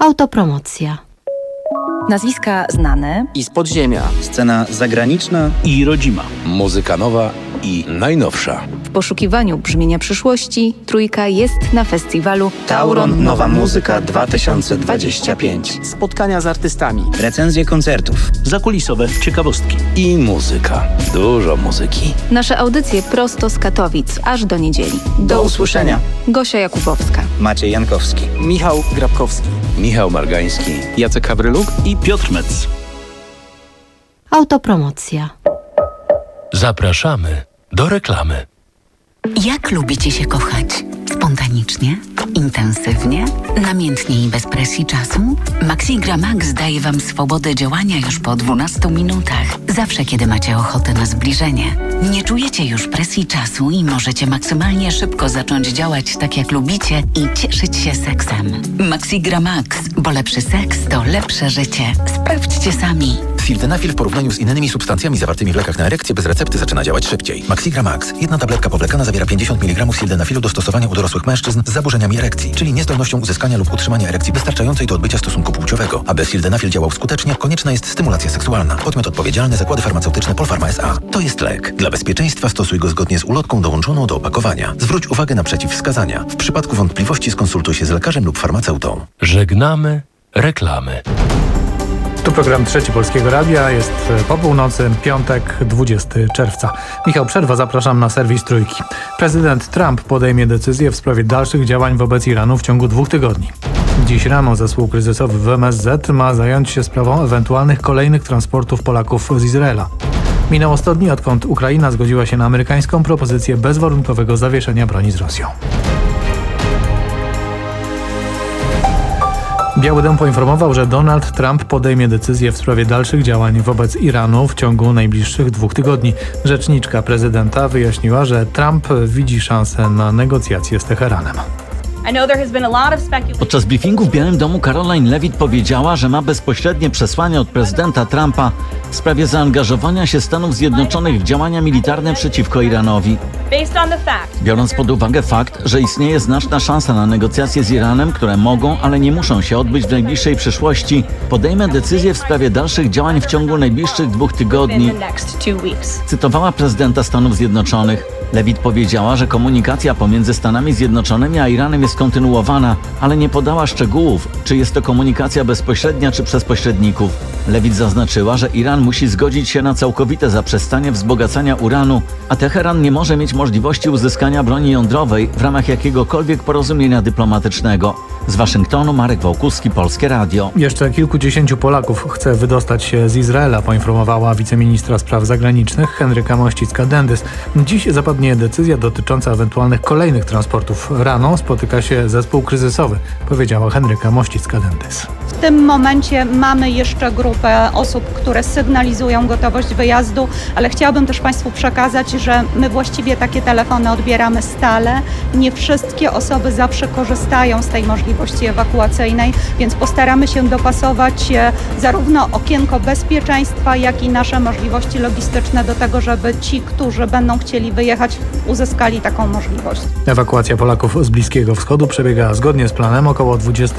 Autopromocja. Nazwiska znane i z podziemia. Scena zagraniczna i rodzima. Muzyka nowa i najnowsza. W poszukiwaniu brzmienia przyszłości Trójka jest na festiwalu Tauron Nowa Muzyka 2025. Spotkania z artystami. Recenzje koncertów. Zakulisowe ciekawostki. I muzyka. Dużo muzyki. Nasze audycje prosto z Katowic, aż do niedzieli. Do usłyszenia. Gosia Jakubowska. Maciej Jankowski. Michał Grabkowski. Michał Margański. Jacek Hawryluk i Piotr Metz. Autopromocja. Zapraszamy do reklamy. Jak lubicie się kochać? Spontanicznie? Intensywnie? Namiętnie i bez presji czasu? Maxigra Max daje Wam swobodę działania już po 12 minutach. Zawsze, kiedy macie ochotę na zbliżenie. Nie czujecie już presji czasu i możecie maksymalnie szybko zacząć działać tak, jak lubicie i cieszyć się seksem. Maxigra Max, bo lepszy seks to lepsze życie. Sprawdźcie sami. Sildenafil w porównaniu z innymi substancjami zawartymi w lekach na erekcję bez recepty zaczyna działać szybciej. Maxigra Max. Jedna tabletka powlekana zawiera 50 mg sildenafilu do stosowania u dorosłych mężczyzn z zaburzeniami erekcji, czyli niezdolnością uzyskania lub utrzymania erekcji wystarczającej do odbycia stosunku płciowego. Aby sildenafil działał skutecznie, konieczna jest stymulacja seksualna. Podmiot odpowiedzialny: Zakłady Farmaceutyczne Polpharma S.A. To jest lek. Dla bezpieczeństwa stosuj go zgodnie z ulotką dołączoną do opakowania. Zwróć uwagę na przeciwwskazania. W przypadku wątpliwości skonsultuj się z lekarzem lub farmaceutą. Żegnamy reklamy. Tu program Trzeci Polskiego Radia, jest po północy, piątek, 20 czerwca. Michał Przerwa, zapraszam na serwis Trójki. Prezydent Trump podejmie decyzję w sprawie dalszych działań wobec Iranu w ciągu 2 tygodni. Dziś rano zespół kryzysowy w MSZ ma zająć się sprawą ewentualnych kolejnych transportów Polaków z Izraela. Minęło 100 dni, odkąd Ukraina zgodziła się na amerykańską propozycję bezwarunkowego zawieszenia broni z Rosją. Biały Dom poinformował, że Donald Trump podejmie decyzję w sprawie dalszych działań wobec Iranu w ciągu najbliższych 2 tygodni. Rzeczniczka prezydenta wyjaśniła, że Trump widzi szansę na negocjacje z Teheranem. Podczas briefingu w Białym Domu Caroline Levitt powiedziała, że ma bezpośrednie przesłanie od prezydenta Trumpa w sprawie zaangażowania się Stanów Zjednoczonych w działania militarne przeciwko Iranowi. Biorąc pod uwagę fakt, że istnieje znaczna szansa na negocjacje z Iranem, które mogą, ale nie muszą się odbyć w najbliższej przyszłości, podejmę decyzję w sprawie dalszych działań w ciągu najbliższych 2 tygodni. Cytowała prezydenta Stanów Zjednoczonych. Levitt powiedziała, że komunikacja pomiędzy Stanami Zjednoczonymi a Iranem jest kontynuowana, ale nie podała szczegółów, czy jest to komunikacja bezpośrednia, czy przez pośredników. Levitt zaznaczyła, że Iran musi zgodzić się na całkowite zaprzestanie wzbogacania uranu, a Teheran nie może mieć możliwości uzyskania broni jądrowej w ramach jakiegokolwiek porozumienia dyplomatycznego. Z Waszyngtonu Marek Wałkuski, Polskie Radio. Jeszcze kilkudziesięciu Polaków chce wydostać się z Izraela, poinformowała wiceministra spraw zagranicznych Henryka Mościcka-Dendys. Dziś zapadnie decyzja dotycząca ewentualnych kolejnych transportów. Rano spotyka się zespół kryzysowy, powiedziała Henryka Mościcka-Dendys. W tym momencie mamy jeszcze grupę osób, które sygnalizują gotowość wyjazdu, ale chciałabym też Państwu przekazać, że my właściwie takie telefony odbieramy stale. Nie wszystkie osoby zawsze korzystają z tej możliwości ewakuacyjnej, więc postaramy się dopasować zarówno okienko bezpieczeństwa, jak i nasze możliwości logistyczne do tego, żeby ci, którzy będą chcieli wyjechać, uzyskali taką możliwość. Ewakuacja Polaków z Bliskiego Wschodu przebiega zgodnie z planem. Około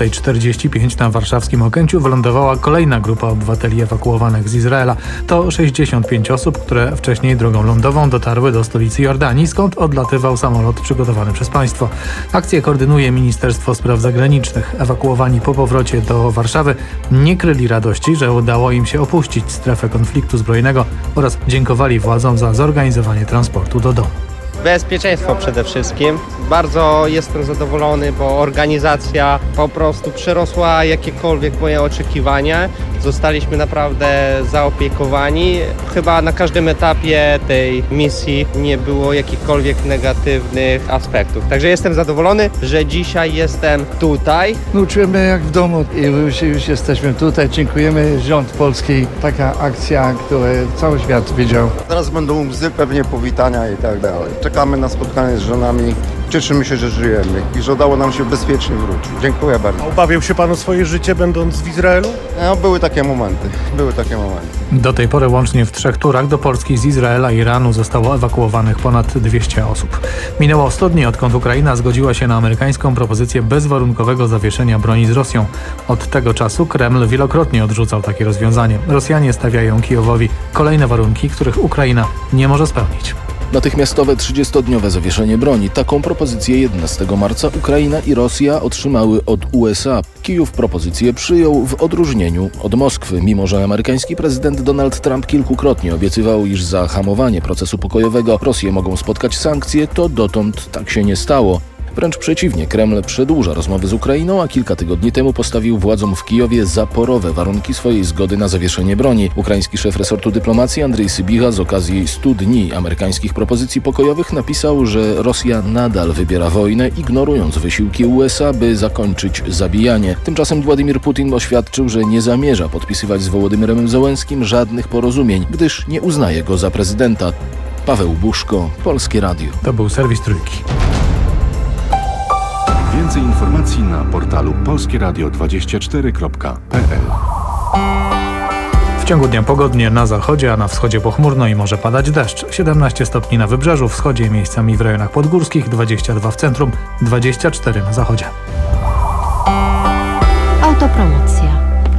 20:45 na warszawskim Okęciu wylądowała kolejna grupa obywateli ewakuowanych z Izraela. To 65 osób, które wcześniej drogą lądową dotarły do stolicy Jordanii, skąd odlatywał samolot przygotowany przez państwo. Akcję koordynuje Ministerstwo Spraw Zagranicznych. Ewakuowani po powrocie do Warszawy nie kryli radości, że udało im się opuścić strefę konfliktu zbrojnego oraz dziękowali władzom za zorganizowanie transportu do domu. Bezpieczeństwo przede wszystkim. Bardzo jestem zadowolony, bo organizacja po prostu przerosła jakiekolwiek moje oczekiwania. Zostaliśmy naprawdę zaopiekowani. Chyba na każdym etapie tej misji nie było jakichkolwiek negatywnych aspektów. Także jestem zadowolony, że dzisiaj jestem tutaj. Czułem mnie jak w domu i już jesteśmy tutaj. Dziękujemy rząd polski. Taka akcja, którą cały świat widział. Teraz będą łzy, pewnie powitania i tak dalej. Czekamy na spotkanie z żonami. Cieszymy się, że żyjemy i że udało nam się bezpiecznie wrócić. Dziękuję bardzo. Obawiał się pan o swoje życie, będąc w Izraelu? No, były takie momenty. Do tej pory łącznie w 3 turach do Polski z Izraela i Iranu zostało ewakuowanych ponad 200 osób. Minęło 100 dni, odkąd Ukraina zgodziła się na amerykańską propozycję bezwarunkowego zawieszenia broni z Rosją. Od tego czasu Kreml wielokrotnie odrzucał takie rozwiązanie. Rosjanie stawiają Kijowowi kolejne warunki, których Ukraina nie może spełnić. Natychmiastowe 30-dniowe zawieszenie broni. Taką propozycję 11 marca Ukraina i Rosja otrzymały od USA. Kijów propozycję przyjął w odróżnieniu od Moskwy, mimo że amerykański prezydent Donald Trump kilkukrotnie obiecywał, iż za hamowanie procesu pokojowego Rosję mogą spotkać sankcje, to dotąd tak się nie stało. Wręcz przeciwnie, Kreml przedłuża rozmowy z Ukrainą, a kilka tygodni temu postawił władzom w Kijowie zaporowe warunki swojej zgody na zawieszenie broni. Ukraiński szef resortu dyplomacji Andrzej Sybiha z okazji 100 dni amerykańskich propozycji pokojowych napisał, że Rosja nadal wybiera wojnę, ignorując wysiłki USA, by zakończyć zabijanie. Tymczasem Władimir Putin oświadczył, że nie zamierza podpisywać z Wołodymyrem Zełenskim żadnych porozumień, gdyż nie uznaje go za prezydenta. Paweł Buszko, Polskie Radio. To był serwis Trójki. Więcej informacji na portalu polskieradio24.pl. W ciągu dnia pogodnie na zachodzie, a na wschodzie pochmurno i może padać deszcz. 17 stopni na wybrzeżu, wschodzie i miejscami w rejonach podgórskich, 22 w centrum, 24 na zachodzie. Autopromocja.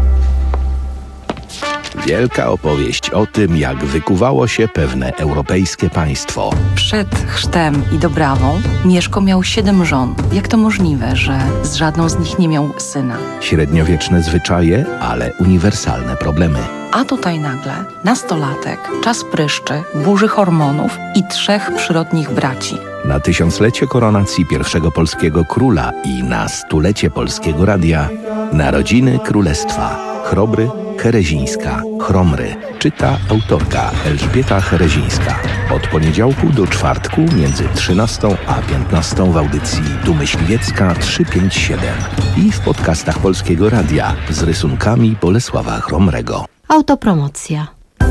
Wielka opowieść o tym, jak wykuwało się pewne europejskie państwo. Przed chrztem i dobrawą Mieszko miał 7 żon. Jak to możliwe, że z żadną z nich nie miał syna? Średniowieczne zwyczaje, ale uniwersalne problemy. A tutaj nagle nastolatek, czas pryszczy, burzy hormonów i 3 przyrodnich braci. Na 1000-lecie koronacji pierwszego polskiego króla i na 100-lecie Polskiego Radia Narodziny Królestwa. Chrobry, Herezińska, Chromry. Czyta autorka Elżbieta Herezińska. Od poniedziałku do czwartku między 13 a 15 w audycji Tu Myśliwiecka 357 i w podcastach Polskiego Radia z rysunkami Bolesława Chromrego. Autopromocja.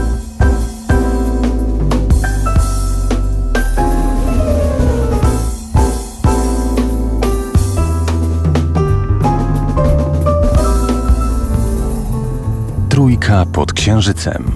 Trójka pod księżycem.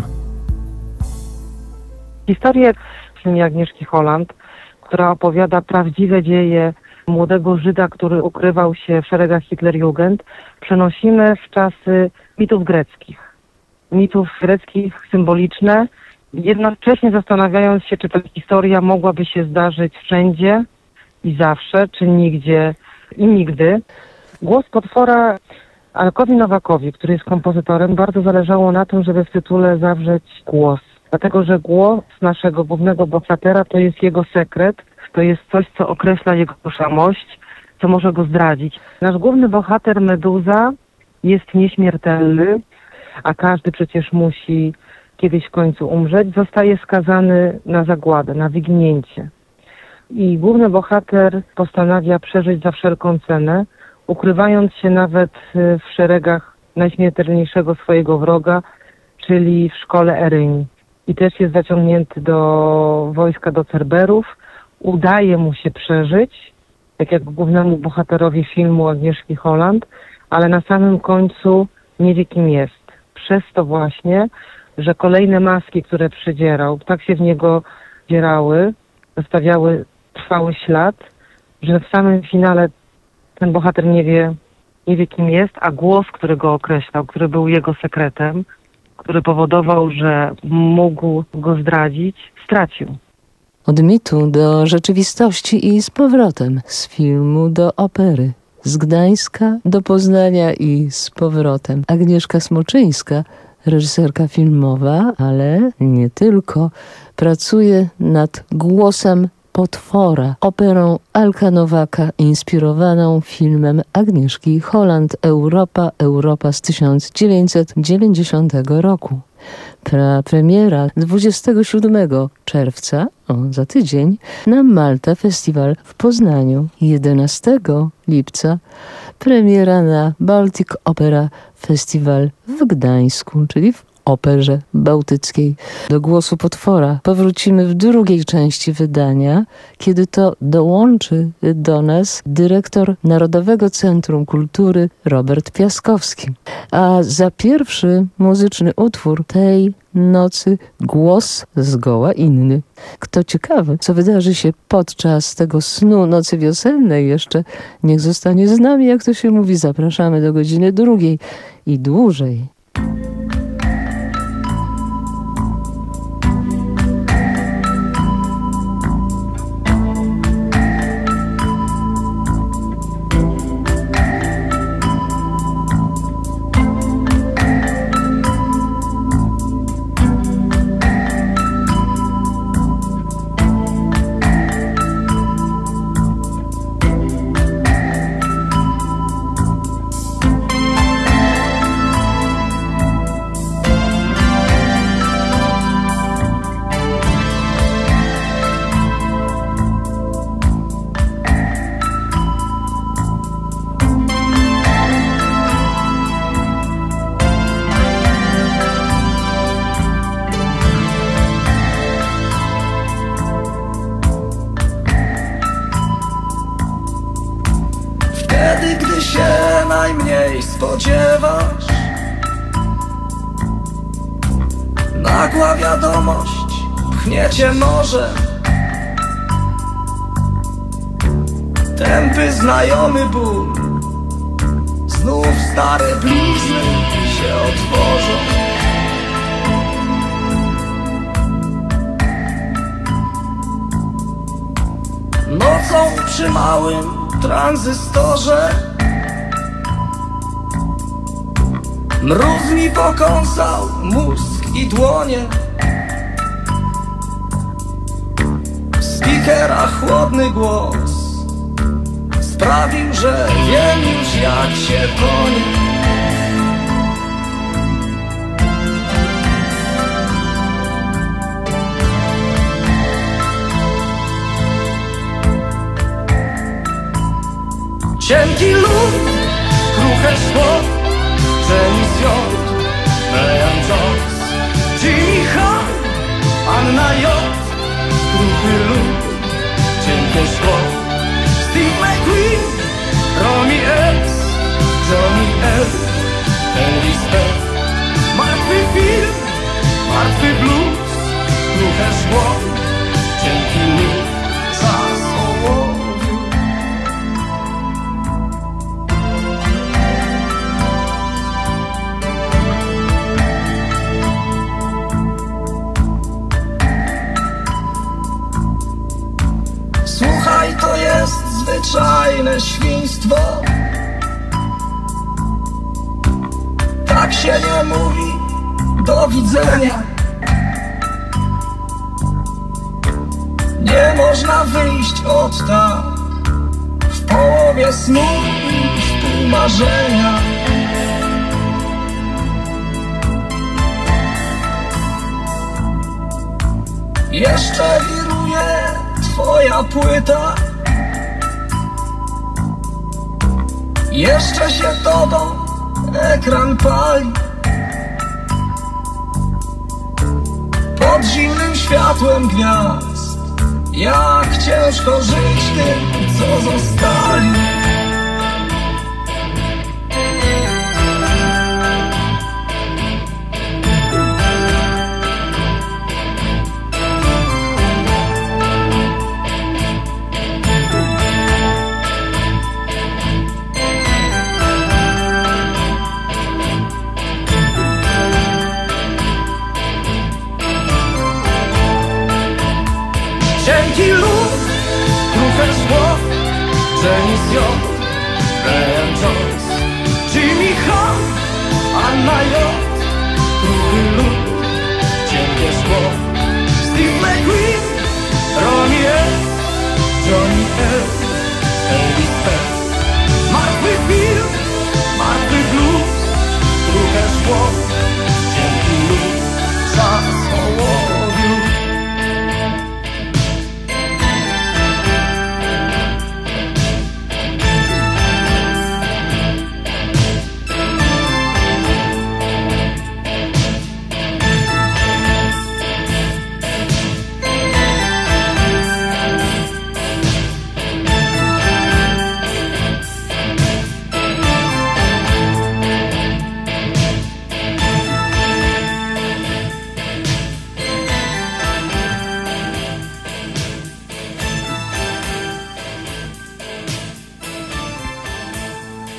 Historię filmu Agnieszki Holland, która opowiada prawdziwe dzieje młodego Żyda, który ukrywał się w szeregach Hitlerjugend, przenosimy w czasy mitów greckich. Mitów greckich symboliczne, jednocześnie zastanawiając się, czy ta historia mogłaby się zdarzyć wszędzie i zawsze, czy nigdzie i nigdy. Głos potwora Alkowi Nowakowi, który jest kompozytorem, bardzo zależało na tym, żeby w tytule zawrzeć głos. Dlatego, że głos naszego głównego bohatera to jest jego sekret, to jest coś, co określa jego tożsamość, co może go zdradzić. Nasz główny bohater Meduza jest nieśmiertelny, a każdy przecież musi kiedyś w końcu umrzeć, zostaje skazany na zagładę, na wyginięcie. I główny bohater postanawia przeżyć za wszelką cenę, ukrywając się nawet w szeregach najśmiertelniejszego swojego wroga, czyli w szkole Eryni. I też jest zaciągnięty do wojska, do Cerberów. Udaje mu się przeżyć, tak jak głównemu bohaterowi filmu Agnieszki Holland, ale na samym końcu nie wie, kim jest. Przez to właśnie, że kolejne maski, które przydzierał, tak się w niego dzierały, zostawiały trwały ślad, że w samym finale ten bohater nie wie, kim jest, a głos, który go określał, który był jego sekretem, który powodował, że mógł go zdradzić, stracił. Od mitu do rzeczywistości i z powrotem, z filmu do opery, z Gdańska do Poznania i z powrotem. Agnieszka Smoczyńska, reżyserka filmowa, ale nie tylko, pracuje nad głosem potwora, operą Alka Nowaka inspirowaną filmem Agnieszki Holland Europa z 1990 roku. Premiera 27 czerwca, za tydzień, na Malta Festival w Poznaniu. 11 lipca premiera na Baltic Opera Festival w Gdańsku, czyli w operze bałtyckiej. Do Głosu Potwora powrócimy w drugiej części wydania, kiedy to dołączy do nas dyrektor Narodowego Centrum Kultury Robert Piaskowski. A za pierwszy muzyczny utwór tej nocy głos zgoła inny. Kto ciekawy, co wydarzy się podczas tego snu nocy wiosennej jeszcze, niech zostanie z nami, jak to się mówi. Zapraszamy do godziny 2 i dłużej. Spodziewasz, nagła wiadomość pchnie cię nożem, tępy znajomy ból, znów stare blizny się otworzą. Nocą przy małym tranzystorze mróz mi pokąsał mózg i dłonie. W speakera chłodny głos sprawił, że wiem już jak się tonie. Cienki lód, kruche szło, Janis J, Brian Jones, Jimmy Hahn, Anna J, kruchy lód, cienkie szło, Steve McQueen, Romy S, Johnny L, Elvis F, martwy film, martwy blues, kruche szło, cienki lód, czas ołowiu. Słuchaj, to jest zwyczajne świństwo. Tak się nie mówi do widzenia. Nie można wyjść od tak w połowie snu i współmarzenia. Jeszcze wiruje twoja płyta, jeszcze się tobą ekran pali. Pod zimnym światłem gwiazd, jak ciężko żyć tym, co zostali. Cienki lód, kruche szło, Janis J, Brian Jones, Jimmy Hahn, Anna J, kruchy lód, cienkie szło, Steve McQueen, Romy S, Johnny L, Elvis F, martwy film, martwy blues, kruche szło, cienki lód, czas ołowiu.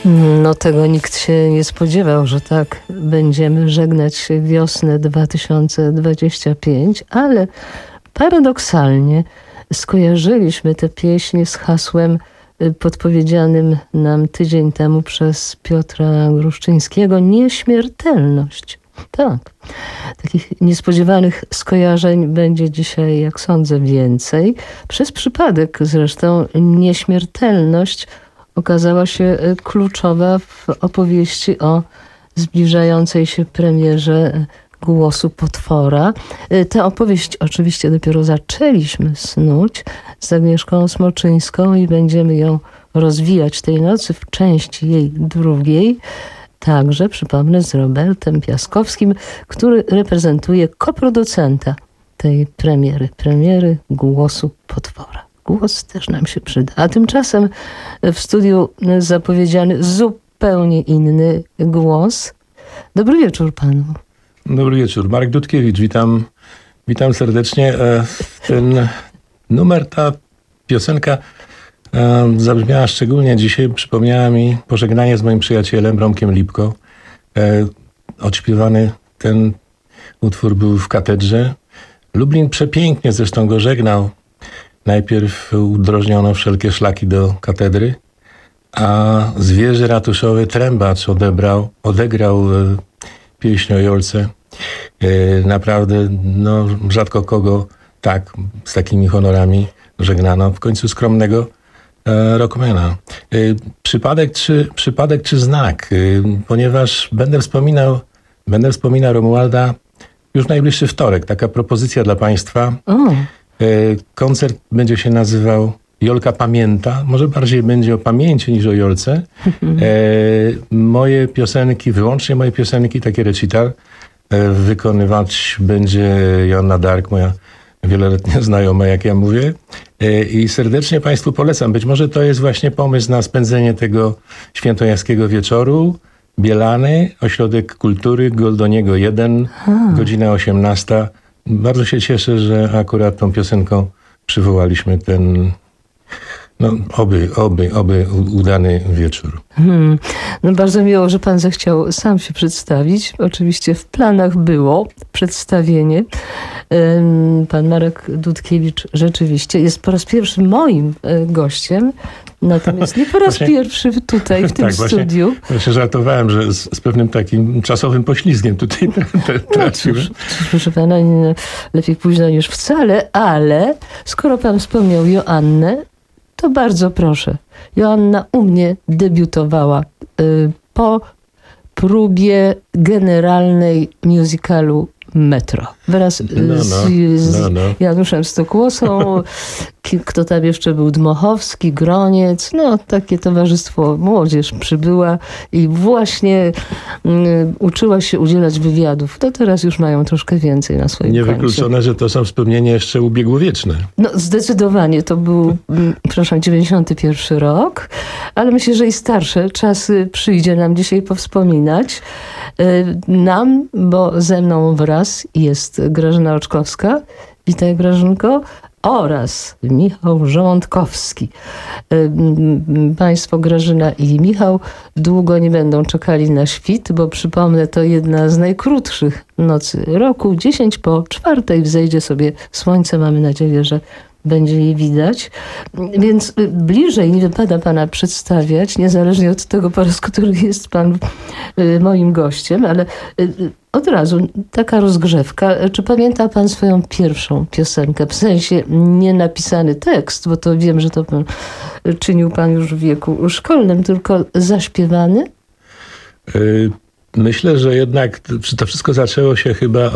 No tego nikt się nie spodziewał, że tak będziemy żegnać wiosnę 2025, ale paradoksalnie skojarzyliśmy tę pieśń z hasłem podpowiedzianym nam tydzień temu przez Piotra Gruszczyńskiego: nieśmiertelność. Tak, takich niespodziewanych skojarzeń będzie dzisiaj, jak sądzę, więcej. Przez przypadek zresztą nieśmiertelność okazała się kluczowa w opowieści o zbliżającej się premierze Głosu Potwora. Tę opowieść oczywiście dopiero zaczęliśmy snuć z Agnieszką Smoczyńską i będziemy ją rozwijać tej nocy w części jej drugiej. Także, przypomnę, z Robertem Piaskowskim, który reprezentuje koproducenta tej premiery Głosu Potwora. Głos też nam się przyda. A tymczasem w studiu zapowiedziany zupełnie inny głos. Dobry wieczór panu. Dobry wieczór. Marek Dudkiewicz, witam serdecznie. Ten numer, ta piosenka zabrzmiała szczególnie dzisiaj, przypomniała mi pożegnanie z moim przyjacielem Romkiem Lipko. Odśpiewany ten utwór był w katedrze. Lublin przepięknie zresztą go żegnał. Najpierw udrożniono wszelkie szlaki do katedry, a z wieży ratuszowej trębacz odegrał pieśń o Jolce. Naprawdę, no, rzadko kogo tak, z takimi honorami żegnano. W końcu skromnego rockmana. Przypadek czy znak? Ponieważ będę wspominał Romualda już najbliższy wtorek. Taka propozycja dla państwa. Koncert będzie się nazywał Jolka Pamięta. Może bardziej będzie o pamięci niż o Jolce. Moje piosenki, wyłącznie moje piosenki, takie recital, wykonywać będzie Joanna Dark, moja wieloletnia znajoma, jak ja mówię. I serdecznie państwu polecam. Być może to jest właśnie pomysł na spędzenie tego świętojańskiego wieczoru. Bielany, Ośrodek Kultury, Goldoniego 1, godzina 18. Bardzo się cieszę, że akurat tą piosenką przywołaliśmy ten, no oby udany wieczór. No bardzo miło, że pan zechciał sam się przedstawić. Oczywiście w planach było przedstawienie. Pan Marek Dudkiewicz rzeczywiście jest po raz pierwszy moim gościem, natomiast nie po raz pierwszy tutaj w tym studiu. Właśnie żartowałem, że z pewnym takim czasowym poślizgiem tutaj traciłem. Proszę pana, lepiej późno niż wcale, ale skoro pan wspomniał Joannę, to bardzo proszę. Joanna u mnie debiutowała po próbie generalnej musicalu Metro. Wraz z Januszem Stokłosą, kto tam jeszcze był, Dmochowski, Groniec, no takie towarzystwo, młodzież przybyła i właśnie uczyła się udzielać wywiadów. To teraz już mają troszkę więcej na swoim koncie. Niewykluczone, że to są wspomnienia jeszcze ubiegłowieczne. No zdecydowanie, to był, 91 rok, ale myślę, że i starsze czasy przyjdzie nam dzisiaj powspominać. Nam, bo ze mną wraz jest Grażyna Oczkowska. Witaj, Grażynko. Oraz Michał Żołądkowski. Państwo Grażyna i Michał długo nie będą czekali na świt, bo przypomnę, to jedna z najkrótszych nocy roku. 10 po 4 wzejdzie sobie słońce. Mamy nadzieję, że będzie je widać. Więc bliżej nie wypada pana przedstawiać, niezależnie od tego, po raz który jest pan moim gościem, ale od razu taka rozgrzewka. Czy pamięta pan swoją pierwszą piosenkę? W sensie nie napisany tekst, bo to wiem, że to czynił pan już w wieku szkolnym, tylko zaśpiewany? Myślę, że jednak to wszystko zaczęło się chyba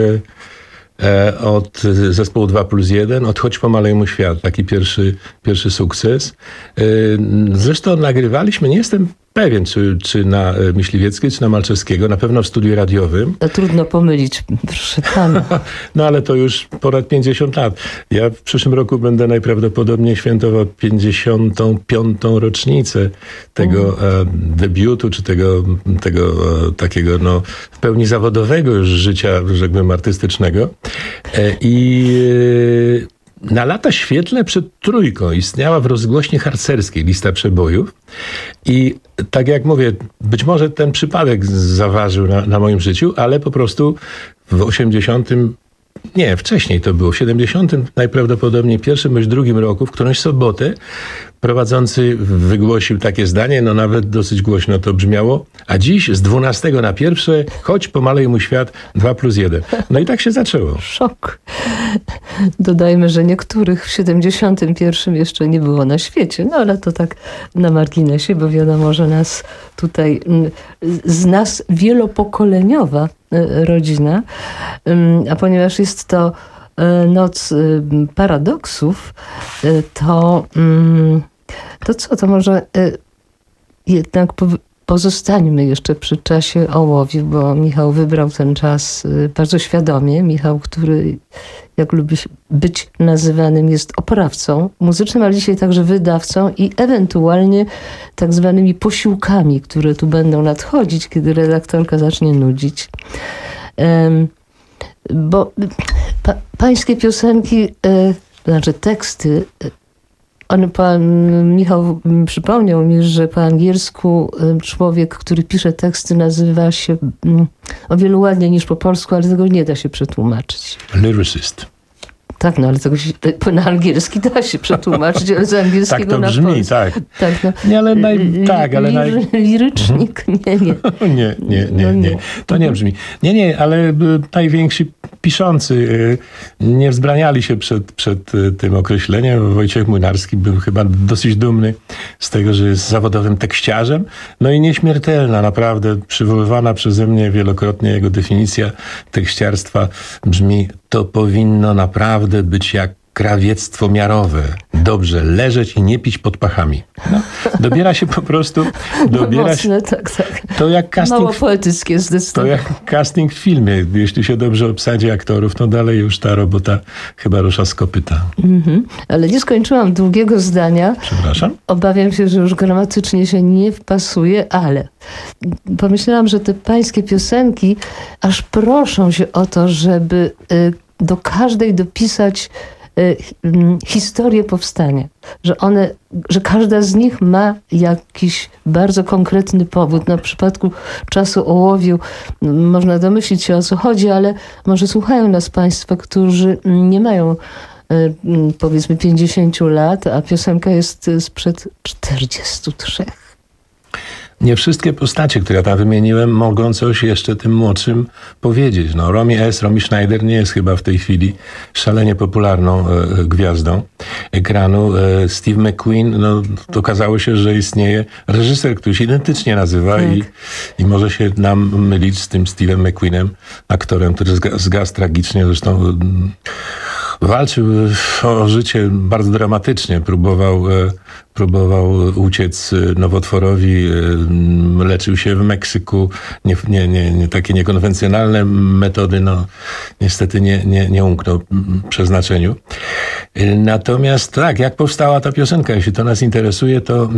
od zespołu 2+1, od Chodź Pomalej mój świat, taki pierwszy sukces. Zresztą nagrywaliśmy, nie jestem pewien, czy na Myśliwieckiej, czy na Malczewskiego, na pewno w studiu radiowym. To trudno pomylić, proszę pana. No ale to już ponad 50 lat. Ja w przyszłym roku będę najprawdopodobniej świętował 55. rocznicę tego debiutu, czy tego takiego no, w pełni zawodowego już życia, rzekłbym, artystycznego. I Na lata świetlne przed Trójką istniała w rozgłośni harcerskiej lista przebojów i tak jak mówię, być może ten przypadek zaważył na moim życiu, ale po prostu w 80... Nie, wcześniej to było. W 70 najprawdopodobniej pierwszym bądź drugim roku, w którąś sobotę, prowadzący wygłosił takie zdanie, no nawet dosyć głośno to brzmiało, a dziś z 12 na 1, choć pomalej mu świat 2+1. No i tak się zaczęło. Szok. Dodajmy, że niektórych w 71 jeszcze nie było na świecie, no ale to tak na marginesie, bo wiadomo, że nas tutaj, z nas wielopokoleniowa rodzina, a ponieważ jest to noc paradoksów, to co, to może jednak pozostańmy jeszcze przy czasie ołowiu, bo Michał wybrał ten czas bardzo świadomie. Michał, który, jak lubi być nazywanym, jest oprawcą muzycznym, ale dzisiaj także wydawcą i ewentualnie tak zwanymi posiłkami, które tu będą nadchodzić, kiedy redaktorka zacznie nudzić. Bo pańskie piosenki, to znaczy teksty, pan Michał przypomniał mi, że po angielsku człowiek, który pisze teksty, nazywa się o wiele ładniej niż po polsku, ale tego nie da się przetłumaczyć. Lyricist. Tak, no ale tego się, na angielski da się przetłumaczyć, ale z angielskiego tak to na brzmi, polski. tak. Tak, no. Nie, ale Lirycznik? Nie. To nie brzmi. Nie, ale najwięksi piszący nie wzbraniali się przed tym określeniem. Wojciech Młynarski był chyba dosyć dumny z tego, że jest zawodowym tekściarzem. No i nieśmiertelna, naprawdę przywoływana przeze mnie wielokrotnie jego definicja tekściarstwa brzmi: to powinno naprawdę być jak krawiectwo miarowe. Dobrze leżeć i nie pić pod pachami. No, dobiera się po prostu... Mocne, tak. To jak casting... Mało poetyckie zdecydowanie. To jak casting w filmie. Jeśli się dobrze obsadzi aktorów, to dalej już ta robota chyba rusza z kopyta. Ale nie skończyłam długiego zdania. Przepraszam? Obawiam się, że już gramatycznie się nie wpasuje, ale pomyślałam, że te pańskie piosenki aż proszą się o to, żeby do każdej dopisać historię powstania. Że każda z nich ma jakiś bardzo konkretny powód. Na przypadku czasu ołowiu można domyślić się, o co chodzi, ale może słuchają nas państwo, którzy nie mają powiedzmy 50 lat, a piosenka jest sprzed 43. Nie wszystkie postacie, które ja tam wymieniłem, mogą coś jeszcze tym młodszym powiedzieć. No, Romy Schneider nie jest chyba w tej chwili szalenie popularną gwiazdą ekranu. Steve McQueen, no, to okazało się, że istnieje reżyser, który się identycznie nazywa i może się nam mylić z tym Steve'em McQueenem, aktorem, który zgasł tragicznie. Zresztą walczył o życie bardzo dramatycznie. Próbował uciec nowotworowi, leczył się w Meksyku. Takie niekonwencjonalne metody, no niestety nie umknął przeznaczeniu. Natomiast tak, jak powstała ta piosenka? Jeśli to nas interesuje, to...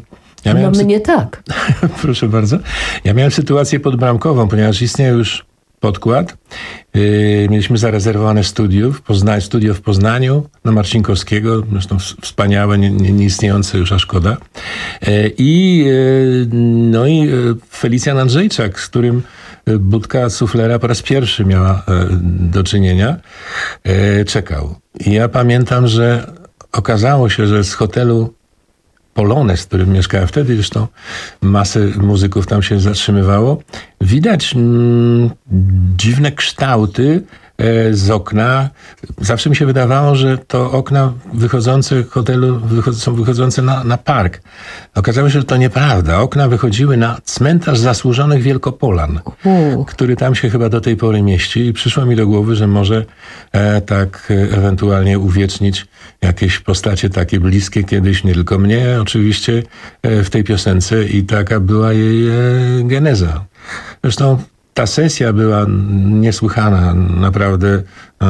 mnie tak. Proszę bardzo. Ja miałem sytuację podbramkową, ponieważ istnieje już podkład. Mieliśmy zarezerwowane studio w Poznaniu na Marcinkowskiego, zresztą wspaniałe, nieistniejące już, a szkoda. I Felicjan Andrzejczak, z którym Budka Suflera po raz pierwszy miała do czynienia, czekał. I ja pamiętam, że okazało się, że z hotelu Polonez, w którym mieszkałem wtedy, zresztą masę muzyków tam się zatrzymywało, widać dziwne kształty z okna. Zawsze mi się wydawało, że to okna wychodzące z hotelu są wychodzące na park. Okazało się, że to nieprawda. Okna wychodziły na cmentarz zasłużonych Wielkopolan, który tam się chyba do tej pory mieści, i przyszło mi do głowy, że może tak ewentualnie uwiecznić jakieś postacie takie bliskie kiedyś, nie tylko mnie oczywiście, w tej piosence, i taka była jej geneza. Zresztą ta sesja była niesłychana, naprawdę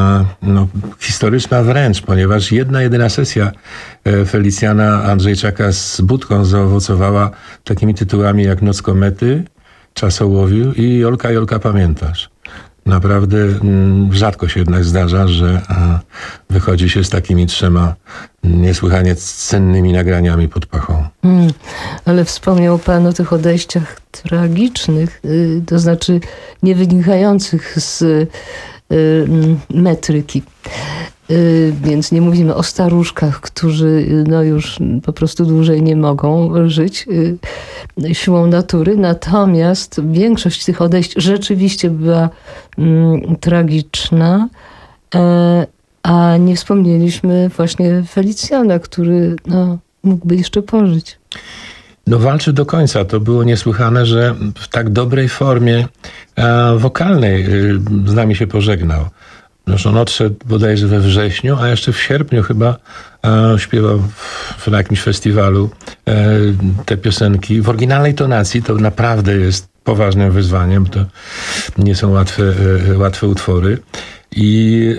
historyczna wręcz, ponieważ jedyna sesja Felicjana Andrzejczaka z Budką zaowocowała takimi tytułami jak Noc komety, Czas ołowiu i Jolka, Jolka, pamiętasz? Naprawdę rzadko się jednak zdarza, że wychodzi się z takimi 3 niesłychanie cennymi nagraniami pod pachą. Ale wspomniał pan o tych odejściach tragicznych, to znaczy nie wynikających z metryki. Więc nie mówimy o staruszkach, którzy no już po prostu dłużej nie mogą żyć siłą natury. Natomiast większość tych odejść rzeczywiście była tragiczna. A nie wspomnieliśmy właśnie Felicjana, który mógłby jeszcze pożyć. No walczył do końca. To było niesłychane, że w tak dobrej formie wokalnej z nami się pożegnał. On odszedł bodajże we wrześniu, a jeszcze w sierpniu chyba śpiewał na jakimś festiwalu te piosenki w oryginalnej tonacji. To naprawdę jest poważnym wyzwaniem. To nie są łatwe utwory. I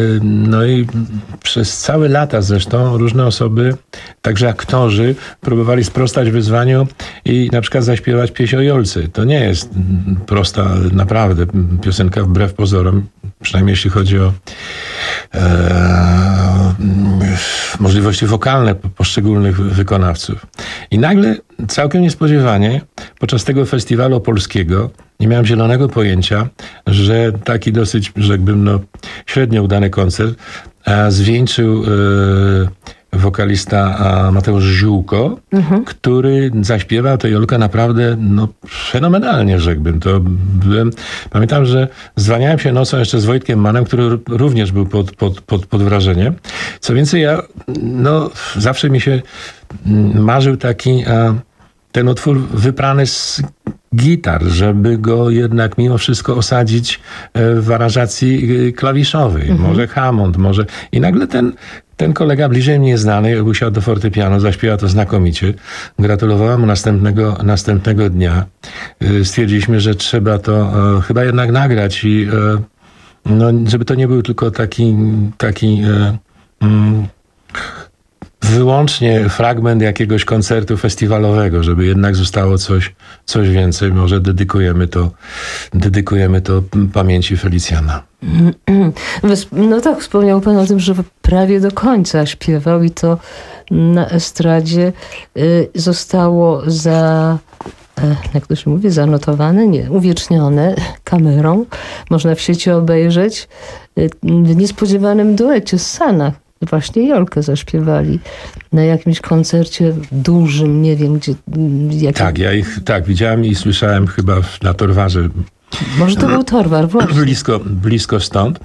przez całe lata zresztą różne osoby, także aktorzy, próbowali sprostać wyzwaniu i na przykład zaśpiewać pieśń o Jolce. To nie jest prosta naprawdę piosenka wbrew pozorom, przynajmniej jeśli chodzi o możliwości wokalne poszczególnych wykonawców. I nagle, całkiem niespodziewanie, podczas tego festiwalu polskiego, nie miałem zielonego pojęcia, że taki dosyć, rzekłbym, średnio udany koncert zwieńczył wokalista Mateusz Ziółko, który zaśpiewał tę Jolkę naprawdę fenomenalnie, rzekłbym. Pamiętam, że zwaniałem się nocą jeszcze z Wojtkiem Mannem, który również był pod wrażeniem. Co więcej, zawsze mi się marzył taki ten utwór wyprany z gitar, żeby go jednak mimo wszystko osadzić w aranżacji klawiszowej. Może Hammond, może... I nagle ten kolega bliżej mnie znany usiadł do fortepianu, zaśpiewał to znakomicie. Gratulowałem mu następnego dnia. Stwierdziliśmy, że trzeba to chyba jednak nagrać i żeby to nie był tylko taki wyłącznie fragment jakiegoś koncertu festiwalowego, żeby jednak zostało coś więcej. Może dedykujemy to pamięci Felicjana. No tak, wspomniał pan o tym, że prawie do końca śpiewał i to na estradzie zostało jak to się mówi, zanotowane, nie, uwiecznione kamerą. Można w sieci obejrzeć w niespodziewanym duecie z Sanach. Właśnie Jolkę zaśpiewali na jakimś koncercie dużym, nie wiem gdzie. Tak, ja ich widziałem i słyszałem chyba na Torwarze. Może to był Torwar, właśnie. Blisko stąd.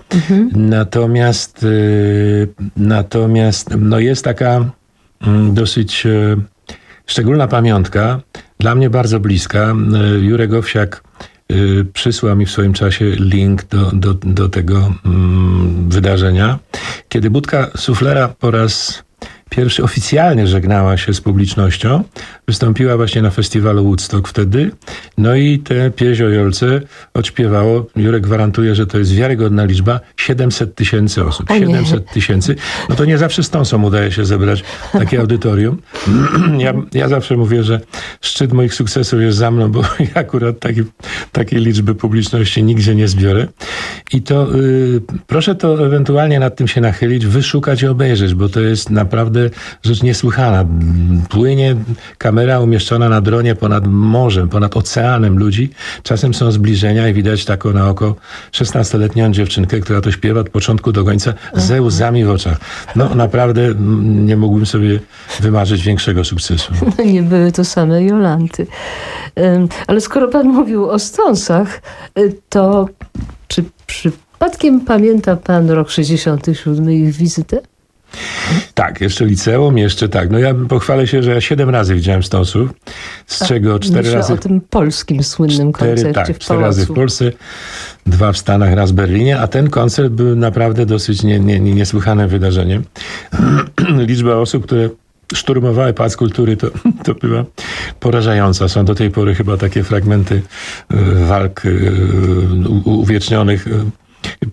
Natomiast jest taka dosyć szczególna pamiątka, dla mnie bardzo bliska. Jurek Owsiak przysłał mi w swoim czasie link do tego wydarzenia. Kiedy Budka Suflera po raz pierwszy oficjalnie żegnała się z publicznością, wystąpiła właśnie na festiwalu Woodstock wtedy, i tę pieśń o Jolce odśpiewało, Jurek gwarantuje, że to jest wiarygodna liczba, 700 000 osób. 700 000. To nie zawsze z Tąsą udaje się zebrać takie audytorium. Ja zawsze mówię, że szczyt moich sukcesów jest za mną, bo ja akurat takiej liczby publiczności nigdzie nie zbiorę. I to proszę to ewentualnie nad tym się nachylić, wyszukać i obejrzeć, bo to jest naprawdę rzecz niesłychana. Płynie kamera umieszczona na dronie ponad morzem, ponad oceanem ludzi. Czasem są zbliżenia i widać taką na oko 16-letnią dziewczynkę, która to śpiewa od początku do końca ze łzami w oczach. Naprawdę nie mógłbym sobie wymarzyć większego sukcesu. Nie były to same Jolanty. Ale skoro pan mówił o Stonesach, to czy przypadkiem pamięta pan rok 67 ich wizytę? Tak, jeszcze liceum, tak. Ja pochwalę się, że ja 7 razy widziałem Stonesów, z czego 4 razy... o tym polskim słynnym koncercie w 4 razy w Polsce, 2 w Stanach, raz w Berlinie, a ten koncert był naprawdę dosyć niesłychanym wydarzeniem. Liczba osób, które szturmowały Pałac Kultury, to była porażająca. Są do tej pory chyba takie fragmenty walk uwiecznionych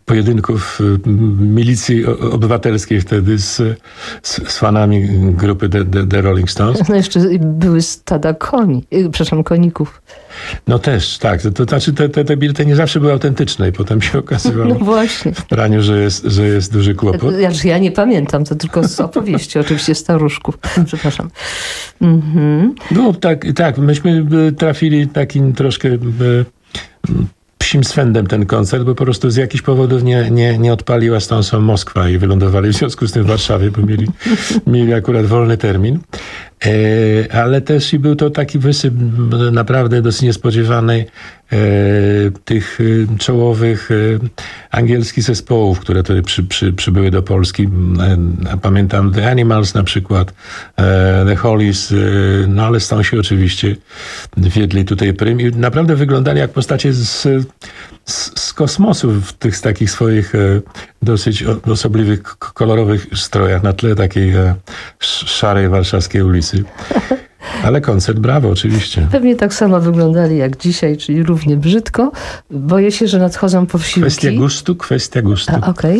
pojedynków milicji obywatelskiej wtedy z fanami grupy The Rolling Stones. No jeszcze były stada koników. No też, tak. To znaczy te bilety nie zawsze były autentyczne i potem się okazywało no właśnie. w praniu, że jest duży kłopot. Ja nie pamiętam, to tylko z opowieści, oczywiście staruszków. Przepraszam. No tak. Myśmy trafili takim troszkę psim swędem ten koncert, bo po prostu z jakichś powodów nie odpaliła Stonesom Moskwa i wylądowali w związku z tym w Warszawie, bo mieli akurat wolny termin. Ale też i był to taki wysyp naprawdę dosyć niespodziewany tych czołowych angielskich zespołów, które tutaj przybyły do Polski. Pamiętam The Animals na przykład, The Hollies, no ale Stonesi oczywiście wiedli tutaj prym i naprawdę wyglądali jak postacie z kosmosu w tych takich swoich dosyć osobliwych, kolorowych strojach na tle takiej szarej warszawskiej ulicy. Ale koncert brawo, oczywiście. Pewnie tak samo wyglądali jak dzisiaj, czyli równie brzydko. Boję się, że nadchodzą posiłki. Kwestia gustu. Okej.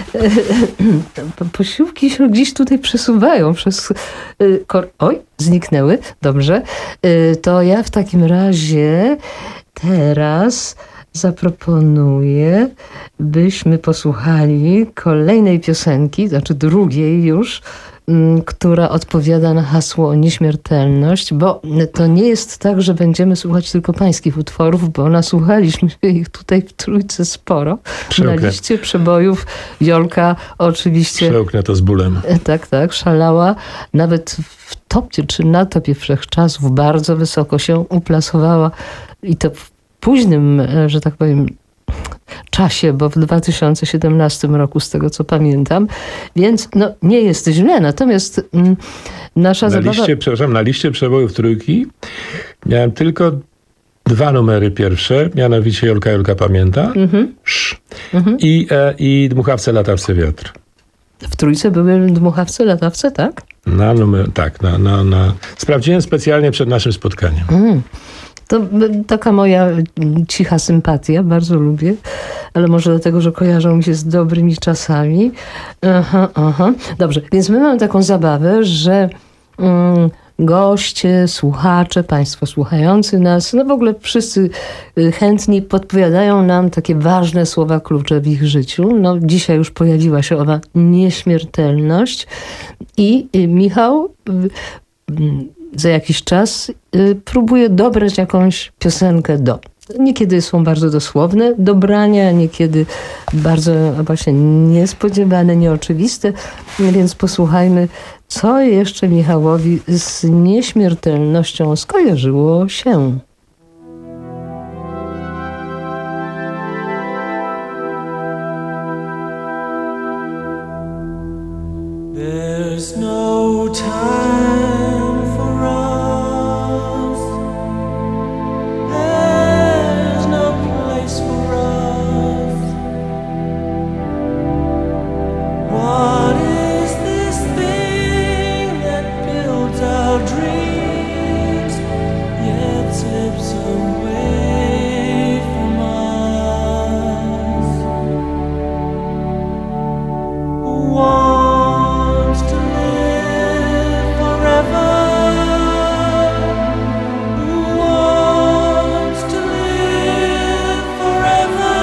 Posiłki się gdzieś tutaj przesuwają przez... Oj, zniknęły. Dobrze. To ja w takim razie teraz zaproponuję, byśmy posłuchali kolejnej piosenki, znaczy drugiej już, która odpowiada na hasło o nieśmiertelność, bo to nie jest tak, że będziemy słuchać tylko pańskich utworów, bo nasłuchaliśmy ich tutaj w trójce sporo. Przełknę. Na liście przebojów Jolka oczywiście... Przełknę to z bólem. Tak, szalała. Nawet w topie, czy na topie wszechczasów bardzo wysoko się uplasowała i to w późnym, że tak powiem, czasie, bo w 2017 roku, z tego co pamiętam, więc no, nie jest źle, natomiast nasza zabawa... Na liście przebojów trójki miałem tylko 2 numery pierwsze, mianowicie Jolka pamięta i Dmuchawce, latawce, wiatr. W trójce były Dmuchawce, latawce, tak? Sprawdziłem specjalnie przed naszym spotkaniem. To taka moja cicha sympatia, bardzo lubię, ale może dlatego, że kojarzą mi się z dobrymi czasami. Dobrze, więc my mamy taką zabawę, że goście, słuchacze, państwo słuchający nas, no w ogóle wszyscy chętni podpowiadają nam takie ważne słowa klucze w ich życiu. No dzisiaj już pojawiła się owa nieśmiertelność i Michał za jakiś czas próbuje dobrać jakąś piosenkę do. Niekiedy są bardzo dosłowne dobrania, niekiedy bardzo właśnie niespodziewane, nieoczywiste, więc posłuchajmy, co jeszcze Michałowi z nieśmiertelnością skojarzyło się. There's no time for us. There's no place for us. What is this thing that builds our dreams yet slips away from us? Wants to live forever. Who wants to live forever?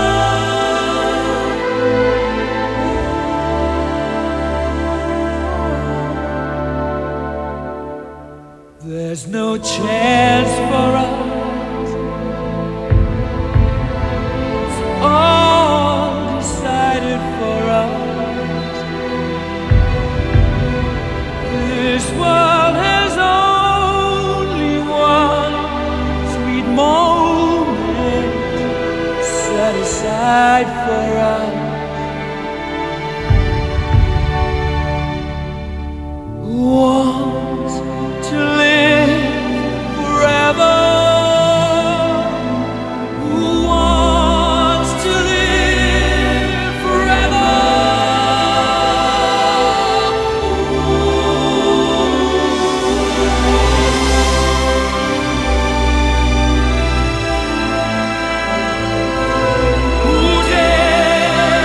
There's no chance for us. It's all decided for us. This world has only one sweet moment set aside for us. Who wants to live forever? Who wants to live forever? Who dares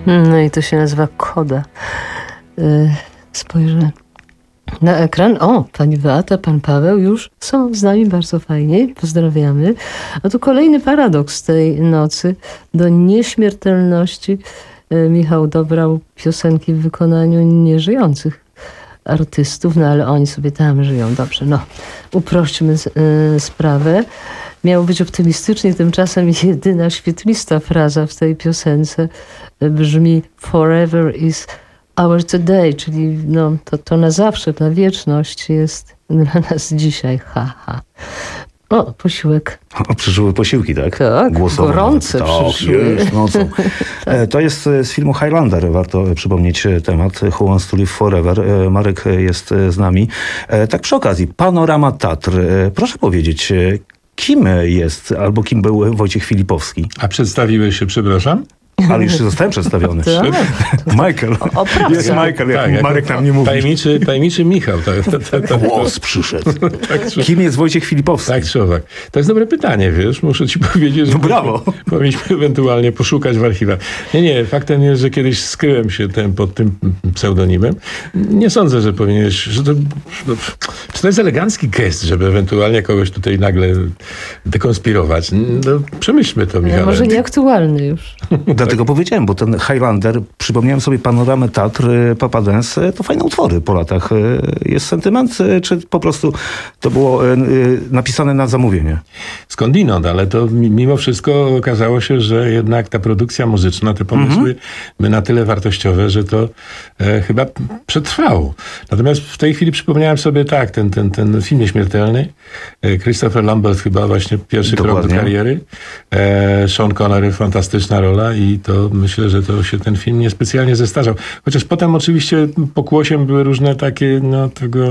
No i to się nazywa Koda. Spojrzę na ekran. O, pani Beata, pan Paweł już są z nami, bardzo fajnie. Pozdrawiamy. A tu kolejny paradoks tej nocy. Do nieśmiertelności Michał dobrał piosenki w wykonaniu nieżyjących artystów, no ale oni sobie tam żyją. Dobrze, no uprośćmy sprawę. Miało być optymistycznie, tymczasem jedyna świetlista fraza w tej piosence brzmi Forever is our today, czyli no, to na zawsze, na wieczność jest dla nas dzisiaj. Ha, ha. O, posiłek. O, przyszły posiłki, tak? Tak, głosowe. gorące przyszły. Jest nocą. To jest z filmu Highlander, warto przypomnieć temat. Who Wants to Live Forever. Marek jest z nami. Tak przy okazji, Panorama Tatr. Proszę powiedzieć, kim jest albo kim był Wojciech Filipowski? A przedstawiłeś się, przepraszam? Ale już zostałem przedstawiony. Michael. Jest Michael, jak Marek nam nie mówi. Tajemniczy Michał. Głos przyszedł. Kim jest Wojciech Filipowski? Tak, człowiek. To jest dobre pytanie, wiesz. Muszę ci powiedzieć, że brawo. Powinniśmy ewentualnie poszukać w archiwach. Nie. Faktem jest, że kiedyś skryłem się pod tym pseudonimem. Nie sądzę, że powinieneś... Że to jest elegancki gest, żeby ewentualnie kogoś tutaj nagle dekonspirować. No, przemyślmy to, Michał. Może nieaktualny już. Dlatego powiedziałem, bo ten Highlander, przypomniałem sobie Panoramę Tatr, Papa Dance, to fajne utwory po latach. Jest sentyment, czy po prostu to było napisane na zamówienie? Skądinąd, ale to mimo wszystko okazało się, że jednak ta produkcja muzyczna, te pomysły były na tyle wartościowe, że to chyba przetrwało. Natomiast w tej chwili przypomniałem sobie ten film Nieśmiertelny. Christopher Lambert chyba właśnie pierwszy krok do kariery. Sean Connery, fantastyczna rola i to myślę, że to się ten film niespecjalnie zestarzał. Chociaż potem oczywiście pokłosiem były różne takie, no tego...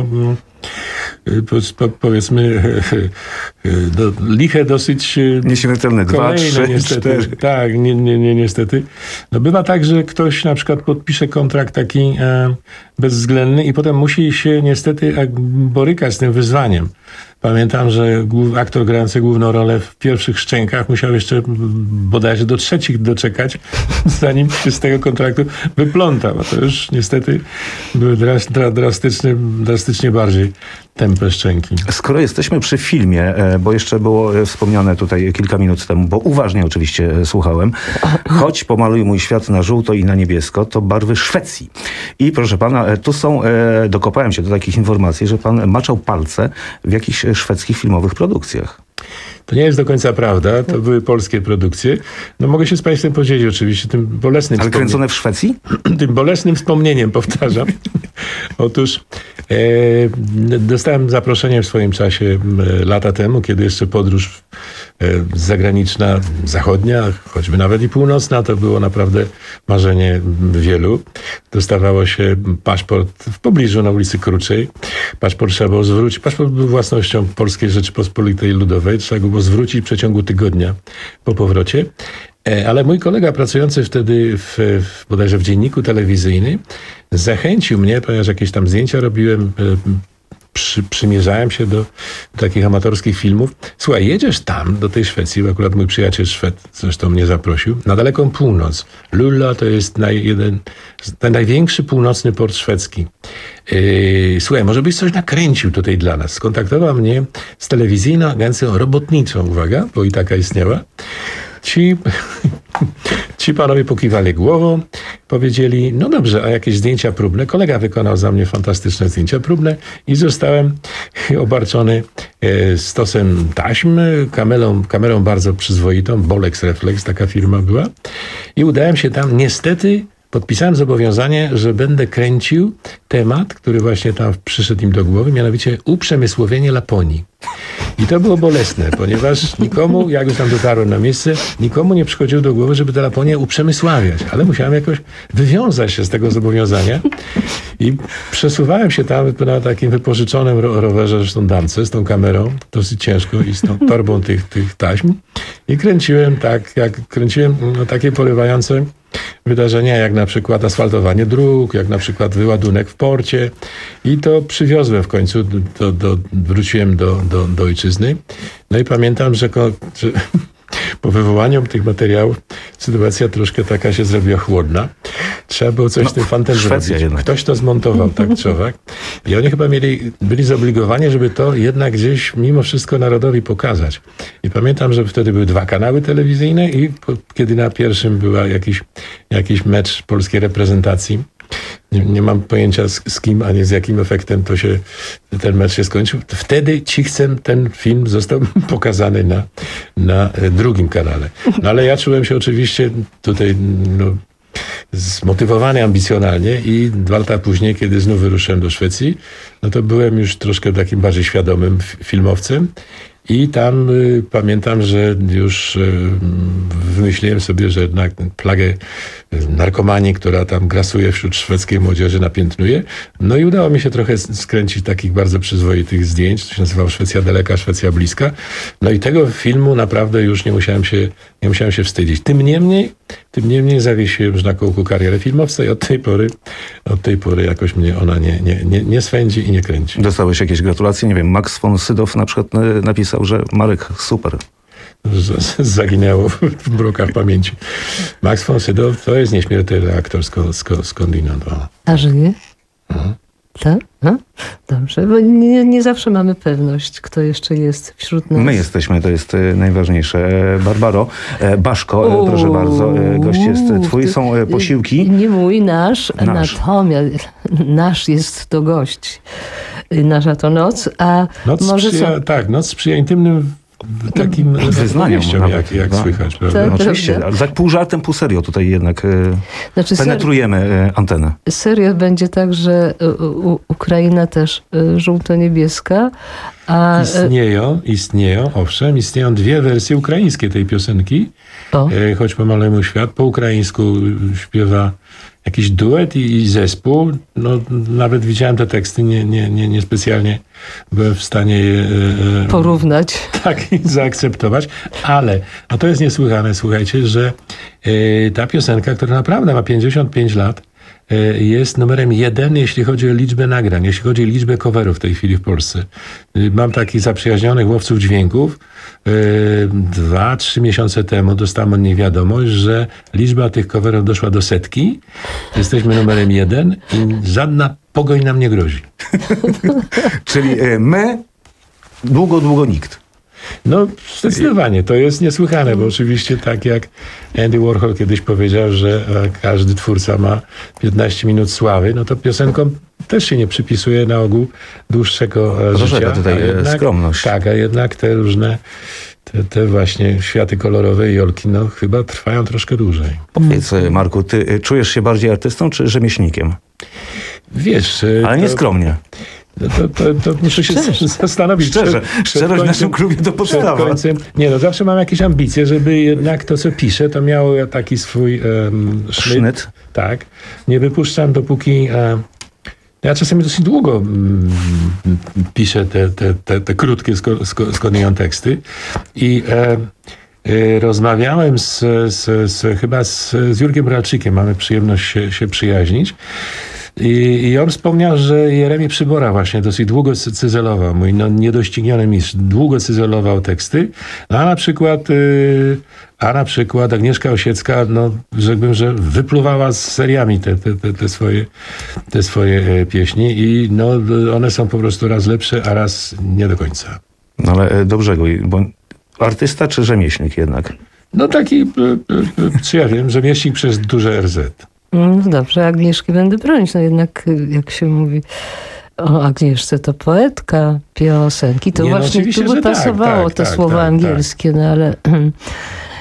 powiedzmy liche dosyć Nieśmiertelne 2, 3, niestety. 4. Tak, niestety. No bywa tak, że ktoś na przykład podpisze kontrakt taki bezwzględny i potem musi się niestety borykać z tym wyzwaniem. Pamiętam, że aktor grający główną rolę w pierwszych Szczękach musiał jeszcze bodajże do 3 doczekać, zanim się z tego kontraktu wyplątał. A to już niestety były drastycznie bardziej tępe Szczęki. Skoro jesteśmy przy filmie, bo jeszcze było wspomniane tutaj kilka minut temu, bo uważnie oczywiście słuchałem, choć pomaluj mój świat na żółto i na niebiesko, to barwy Szwecji. I proszę pana, tu są, dokopałem się do takich informacji, że pan maczał palce w jakichś szwedzkich filmowych produkcjach. To nie jest do końca prawda, to były polskie produkcje. No mogę się z państwem podzielić oczywiście tym bolesnym... Ale kręcone w Szwecji? Tym bolesnym wspomnieniem, powtarzam. Otóż dostałem zaproszenie w swoim czasie lata temu, kiedy jeszcze podróż zagraniczna, zachodnia, choćby nawet i północna, to było naprawdę marzenie wielu. Dostawało się paszport w pobliżu na ulicy Kruczej. Paszport trzeba było zwrócić. Paszport był własnością Polskiej Rzeczypospolitej Ludowej. Trzeba go było zwrócić w przeciągu tygodnia po powrocie. Ale mój kolega pracujący wtedy bodajże w dzienniku telewizyjnym zachęcił mnie, ponieważ jakieś tam zdjęcia robiłem, przymierzałem się do takich amatorskich filmów. Słuchaj, jedziesz tam, do tej Szwecji, bo akurat mój przyjaciel Szwed zresztą mnie zaprosił, na daleką północ. Luleå to jest ten największy północny port szwedzki. Słuchaj, może byś coś nakręcił tutaj dla nas. Skontaktował mnie z telewizyjną agencją robotniczą, uwaga, bo i taka istniała. Ci panowie pokiwali głową, powiedzieli, no dobrze, a jakieś zdjęcia próbne? Kolega wykonał za mnie fantastyczne zdjęcia próbne i zostałem obarczony stosem taśm, kamerą bardzo przyzwoitą, Bolex Reflex, taka firma była. I udałem się tam, niestety podpisałem zobowiązanie, że będę kręcił temat, który właśnie tam przyszedł im do głowy, mianowicie uprzemysłowienie Laponii. I to było bolesne, ponieważ nikomu, jak już tam dotarłem na miejsce, nikomu nie przychodziło do głowy, żeby tę Laponię uprzemysławiać. Ale musiałem jakoś wywiązać się z tego zobowiązania i przesuwałem się tam na takim wypożyczonym rowerze, zresztą damce, z tą kamerą, dosyć ciężko i z tą torbą tych taśm i kręciłem tak, jak kręciłem takie porywające wydarzenia, jak na przykład asfaltowanie dróg, jak na przykład wyładunek w porcie i to przywiozłem w końcu, wróciłem do ojczyzny. No i pamiętam, że po wywołaniu tych materiałów sytuacja troszkę taka się zrobiła chłodna. Trzeba było coś z tym fantem zrobić. Ktoś to zmontował, tak czy owak. I oni chyba byli zobligowani, żeby to jednak gdzieś mimo wszystko narodowi pokazać. I pamiętam, że wtedy były 2 kanały telewizyjne i kiedy na pierwszym była jakiś mecz polskiej reprezentacji, nie mam pojęcia z kim, ani z jakim efektem ten mecz się skończył. Wtedy cichcem ten film został pokazany na drugim kanale. No ale ja czułem się oczywiście tutaj zmotywowany ambicjonalnie i 2 lata później, kiedy znów wyruszyłem do Szwecji, no to byłem już troszkę takim bardziej świadomym filmowcem. I tam pamiętam, że już wymyśliłem sobie, że jednak plagę narkomanii, która tam grasuje wśród szwedzkiej młodzieży, napiętnuję. No i udało mi się trochę skręcić takich bardzo przyzwoitych zdjęć. To się nazywało Szwecja daleka, Szwecja bliska. No i tego filmu naprawdę już nie musiałem się wstydzić. Tym niemniej zawiesiłem już na kołku karierę filmowca i od tej pory jakoś mnie ona nie swędzi i nie kręci. Dostałeś jakieś gratulacje? Nie wiem, Max von Sydow na przykład napisał, że Marek, super. Zaginęło w mrokach pamięci. Max von Sydow to jest nieśmiertelny aktor skądinąd. A żyje? Tak? No? Dobrze, bo nie zawsze mamy pewność, kto jeszcze jest wśród nas. My jesteśmy, to jest najważniejsze. Barbaro, Baszko, proszę bardzo, gość jest twój, są posiłki. Nie mój, nasz. Natomiast nasz jest to gość. Nasza to noc, a może noc sprzyja intymnym takim wyznaniom, jak słychać, prawda? No, oczywiście, ale tak pół żartem, pół serio tutaj jednak penetrujemy antenę. Serio będzie tak, że Ukraina też żółto-niebieska. A istnieją 2 wersje ukraińskie tej piosenki. Choć pomaluje mój świat. Po ukraińsku śpiewa jakiś duet i zespół. No, nawet widziałem te teksty, nie specjalnie byłem w stanie je porównać. Tak, i zaakceptować. Ale, a to jest niesłychane, słuchajcie, że ta piosenka, która naprawdę ma 55 lat, jest numerem 1, jeśli chodzi o liczbę nagrań, jeśli chodzi o liczbę coverów w tej chwili w Polsce. Mam takich zaprzyjaźnionych łowców dźwięków. 2-3 miesiące temu dostałem od nich wiadomość, że liczba tych coverów doszła do 100. Jesteśmy numerem 1 i żadna pogoń nam nie grozi. Czyli my, długo nikt. No, zdecydowanie. To jest niesłychane, bo oczywiście tak jak Andy Warhol kiedyś powiedział, że każdy twórca ma 15 minut sławy, no to piosenkom też się nie przypisuje na ogół dłuższego życia. Tutaj skromność. Tak, a jednak te różne te właśnie światy kolorowe i jolki, no chyba trwają troszkę dłużej. Powiedz, Marku, ty czujesz się bardziej artystą czy rzemieślnikiem? Wiesz... Ale nieskromnie. To muszę się zastanowić. Szczerość w naszym klubie to podstawa. Zawsze mam jakieś ambicje, żeby jednak to, co piszę, to miało taki swój sznyt. Tak. Nie wypuszczam, dopóki... Ja czasami dosyć długo piszę te krótkie, skądinąd teksty i rozmawiałem chyba z Jurkiem Bralczykiem, mamy przyjemność się przyjaźnić. I on wspomniał, że Jeremi Przybora właśnie dosyć długo cyzelował, mój niedościgniony mistrz, długo cyzelował teksty, a na przykład Agnieszka Osiecka, rzekłbym, że wypluwała z seriami te swoje pieśni i one są po prostu raz lepsze, a raz nie do końca. No ale dobrze, bo artysta czy rzemieślnik jednak? No taki, czy ja wiem, rzemieślnik przez duże RZ. No dobrze, Agnieszki będę bronić. No jednak, jak się mówi o Agnieszce, to poetka piosenki. To właśnie tu by pasowało te słowa angielskie, no ale